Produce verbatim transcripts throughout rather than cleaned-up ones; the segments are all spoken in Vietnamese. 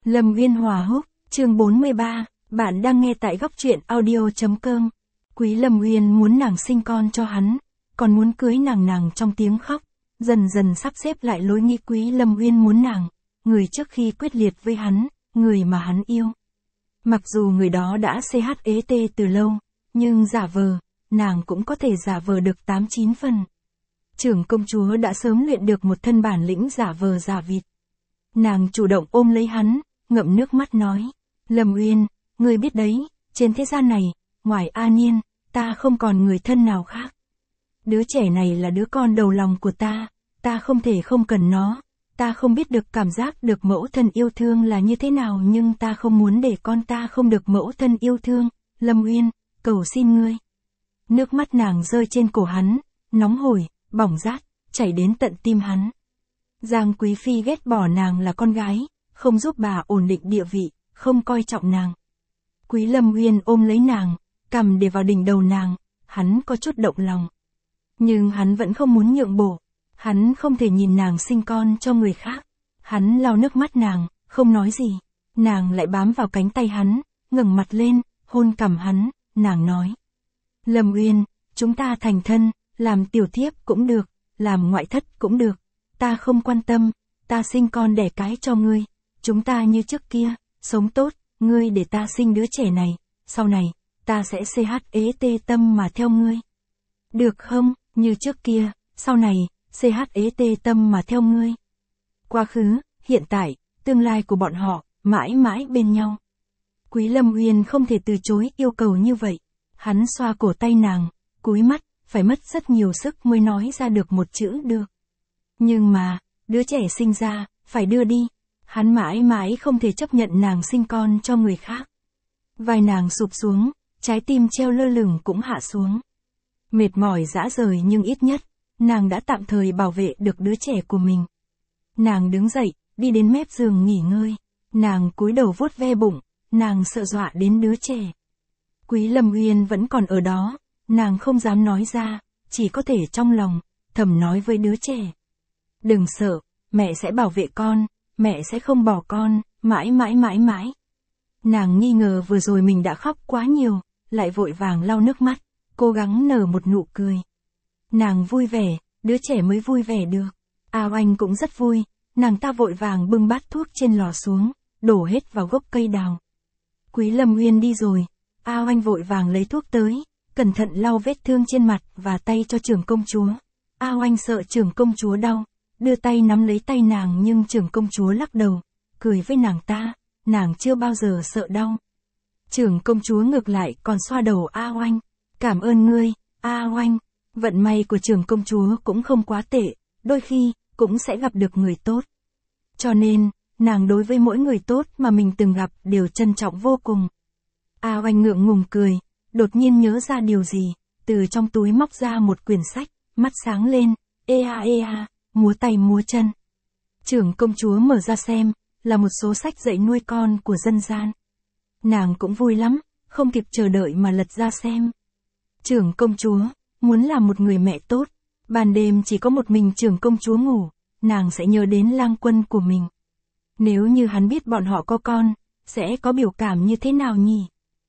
Lâm Uyên Hòa Húc, chương bốn mươi ba, bạn đang nghe tại góc truyện audio.com. Quý Lâm Uyên muốn nàng sinh con cho hắn, còn muốn cưới nàng nàng trong tiếng khóc, dần dần sắp xếp lại lối nghĩ Quý Lâm Uyên muốn nàng, người trước khi quyết liệt với hắn, người mà hắn yêu. Mặc dù người đó đã chết từ lâu, nhưng giả vờ, nàng cũng có thể giả vờ được tám chín phần. Trưởng công chúa đã sớm luyện được một thân bản lĩnh giả vờ giả vịt. Nàng chủ động ôm lấy hắn, ngậm nước mắt nói, Lâm Uyên, ngươi biết đấy, trên thế gian này, ngoài A Niên, ta không còn người thân nào khác. Đứa trẻ này là đứa con đầu lòng của ta, ta không thể không cần nó, ta không biết được cảm giác được mẫu thân yêu thương là như thế nào nhưng ta không muốn để con ta không được mẫu thân yêu thương, Lâm Uyên, cầu xin ngươi. Nước mắt nàng rơi trên cổ hắn, nóng hổi, bỏng rát, chảy đến tận tim hắn. Giang Quý Phi ghét bỏ nàng là con gái, không giúp bà ổn định địa vị, không coi trọng nàng. Quý Lâm Uyên ôm lấy nàng, cầm để vào đỉnh đầu nàng, hắn có chút động lòng. Nhưng hắn vẫn không muốn nhượng bộ, hắn không thể nhìn nàng sinh con cho người khác. Hắn lau nước mắt nàng, không nói gì, nàng lại bám vào cánh tay hắn, ngẩng mặt lên, hôn cằm hắn, nàng nói. Lâm Uyên, chúng ta thành thân, làm tiểu thiếp cũng được, làm ngoại thất cũng được, ta không quan tâm, ta sinh con đẻ cái cho ngươi, chúng ta như trước kia, sống tốt, ngươi để ta sinh đứa trẻ này, sau này, ta sẽ chết tâm mà theo ngươi. Được không, như trước kia, sau này, chết tâm mà theo ngươi. Quá khứ, hiện tại, tương lai của bọn họ, mãi mãi bên nhau. Quý Lâm Uyên không thể từ chối yêu cầu như vậy. Hắn xoa cổ tay nàng, cúi mắt, phải mất rất nhiều sức mới nói ra được một chữ được. Nhưng mà, đứa trẻ sinh ra, phải đưa đi. Hắn mãi mãi không thể chấp nhận nàng sinh con cho người khác. Vai nàng sụp xuống, trái tim treo lơ lửng cũng hạ xuống. Mệt mỏi rã rời nhưng ít nhất, nàng đã tạm thời bảo vệ được đứa trẻ của mình. Nàng đứng dậy, đi đến mép giường nghỉ ngơi. Nàng cúi đầu vuốt ve bụng, nàng sợ dọa đến đứa trẻ. Quý Lâm Uyên vẫn còn ở đó, nàng không dám nói ra, chỉ có thể trong lòng, thầm nói với đứa trẻ. Đừng sợ, mẹ sẽ bảo vệ con, mẹ sẽ không bỏ con, mãi mãi mãi mãi. Nàng nghi ngờ vừa rồi mình đã khóc quá nhiều, lại vội vàng lau nước mắt, cố gắng nở một nụ cười. Nàng vui vẻ, đứa trẻ mới vui vẻ được. A Oanh cũng rất vui, nàng ta vội vàng bưng bát thuốc trên lò xuống, đổ hết vào gốc cây đào. Quý Lâm Uyên đi rồi, A Oanh vội vàng lấy thuốc tới, cẩn thận lau vết thương trên mặt và tay cho trưởng công chúa. A Oanh sợ trưởng công chúa đau, đưa tay nắm lấy tay nàng nhưng trưởng công chúa lắc đầu, cười với nàng ta, nàng chưa bao giờ sợ đau. Trưởng công chúa ngược lại còn xoa đầu A Oanh, cảm ơn ngươi, A Oanh. Vận may của trưởng công chúa cũng không quá tệ, đôi khi, cũng sẽ gặp được người tốt. Cho nên, nàng đối với mỗi người tốt mà mình từng gặp đều trân trọng vô cùng. A Oanh ngượng ngùng cười, đột nhiên nhớ ra điều gì, từ trong túi móc ra một quyển sách, mắt sáng lên, ê a ê a, múa tay múa chân. Trưởng công chúa mở ra xem, là một số sách dạy nuôi con của dân gian. Nàng cũng vui lắm, không kịp chờ đợi mà lật ra xem. Trưởng công chúa muốn làm một người mẹ tốt, ban đêm chỉ có một mình trưởng công chúa ngủ, nàng sẽ nhớ đến lang quân của mình. Nếu như hắn biết bọn họ có con, sẽ có biểu cảm như thế nào nhỉ?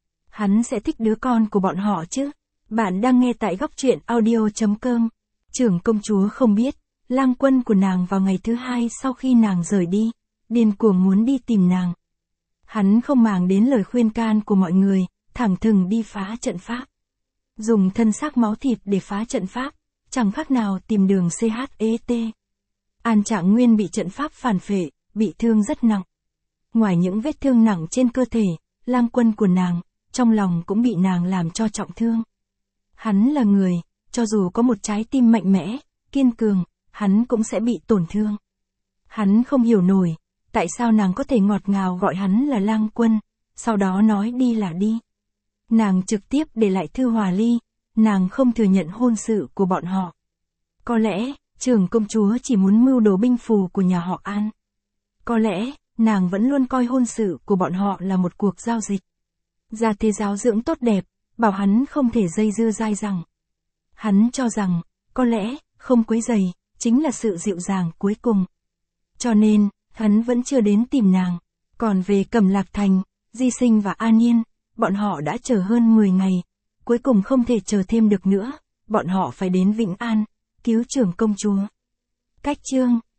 Hắn sẽ thích đứa con của bọn họ chứ? Bạn đang nghe tại góc truyện audio.com. Trưởng công chúa không biết, lang quân của nàng vào ngày thứ hai sau khi nàng rời đi, điên cuồng muốn đi tìm nàng. Hắn không màng đến lời khuyên can của mọi người, thẳng thừng đi phá trận pháp. Dùng thân xác máu thịt để phá trận pháp, chẳng khác nào tìm đường chết. An Trạng Nguyên bị trận pháp phản phệ, bị thương rất nặng. Ngoài những vết thương nặng trên cơ thể, lang quân của nàng, trong lòng cũng bị nàng làm cho trọng thương. Hắn là người, cho dù có một trái tim mạnh mẽ, kiên cường, hắn cũng sẽ bị tổn thương. Hắn không hiểu nổi, tại sao nàng có thể ngọt ngào gọi hắn là lang quân, sau đó nói đi là đi. Nàng trực tiếp để lại thư hòa ly, nàng không thừa nhận hôn sự của bọn họ. Có lẽ, trưởng công chúa chỉ muốn mưu đồ binh phù của nhà họ An. Có lẽ, nàng vẫn luôn coi hôn sự của bọn họ là một cuộc giao dịch. Gia thế giáo dưỡng tốt đẹp, bảo hắn không thể dây dưa dai dẳng. Hắn cho rằng, có lẽ, không quấy rầy, chính là sự dịu dàng cuối cùng. Cho nên, hắn vẫn chưa đến tìm nàng. Còn về Cẩm Lạc Thành, Di Sinh và An Nhiên, bọn họ đã chờ hơn mười ngày. Cuối cùng không thể chờ thêm được nữa, bọn họ phải đến Vĩnh An, cứu trưởng công chúa. Cách chương